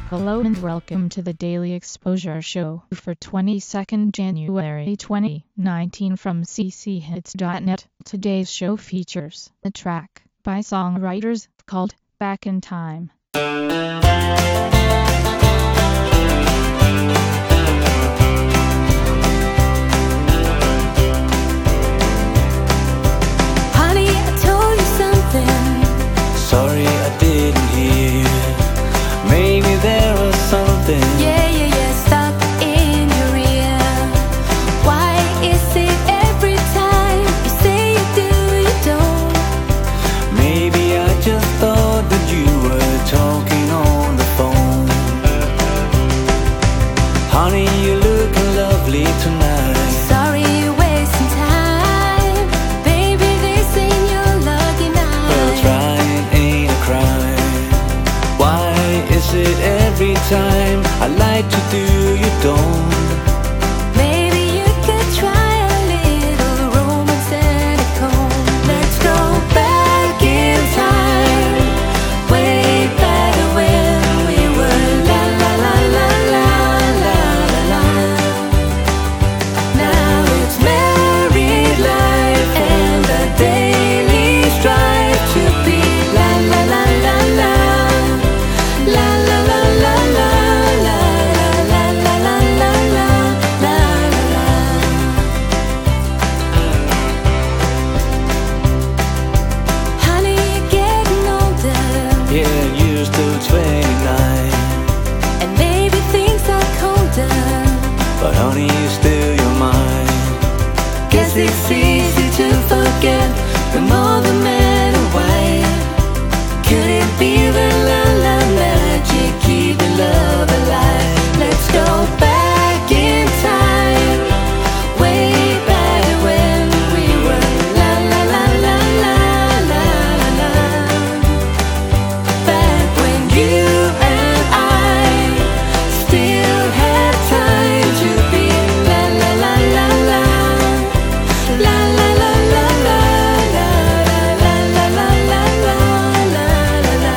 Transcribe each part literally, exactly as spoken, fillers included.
Hello and welcome to the Daily Exposure Show for twenty-second January twenty nineteen from c c hits dot net. Today's show features a track by songwriters called Back in Time. Honey, I told you something. Sorry I didn't hear. Maybe there was something. Yeah, yeah, yeah, stuck in your ear. Why is it every time you say you do, you don't? Maybe I just thought that you were talking on the phone. Honey, you're looking lovely tonight. Sorry you're wasting time. Baby, this ain't your lucky night. Well, trying ain't a crime. Why is it every time I like to do, you don't? Maybe you could try a little romance and a comb. Let's go back in time, way back when we were la la la la la la la la. Now it's married life and the daily strive to be la la la la la la la la la la la la la la la la la la. Honey, you're getting older, Yeah, you're still twenty-nine. and maybe things are colder. But honey, you're still your mind. Guess it's easy to forget the more the man away. Could it be the la la magic keeping love alive? Let's go back in time, way back when we were la la la la la la la la. Back when you and I still had time to be la la la la la la la la la la la la la la la la la la.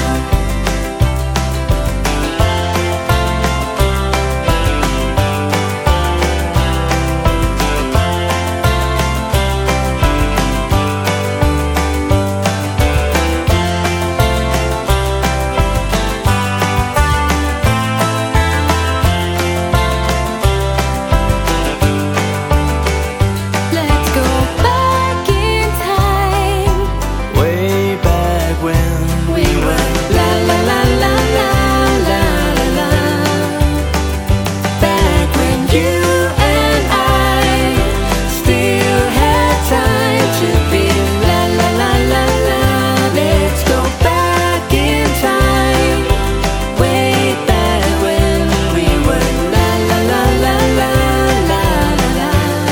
Let's go back in time. Way back when We were la la la la la la la la. Back when you and I still had time to be la la la la la. Let's go back in time, way back when we were la la la la la la la la.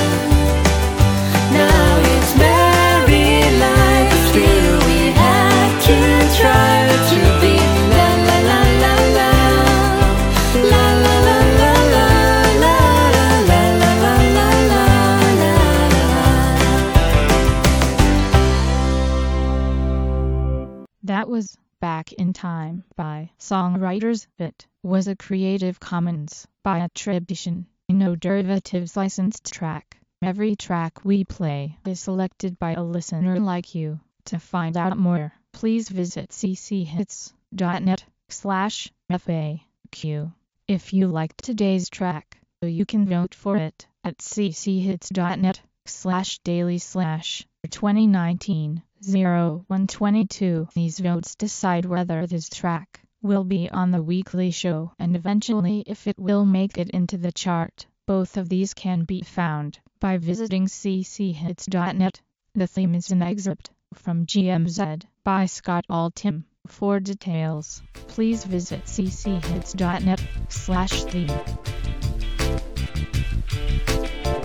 Now it's married life, still we have to try to be la la la la la la la la la la la la la la la la la. That was Back in Time by songwriters. It was a Creative Commons by attribution, no derivatives licensed track. Every track we play is selected by a listener like you. To find out more, please visit c c hits dot net slash F A Q. If you liked today's track, you can vote for it at c c hits dot net slash daily slash twenty nineteen oh one twenty-two. These votes decide whether this track will be on the weekly show and eventually if it will make it into the chart. Both of these can be found by visiting c c hits dot net. The theme is an excerpt from G M Z by Scott Altham. For details, please visit c c hits dot net slash theme.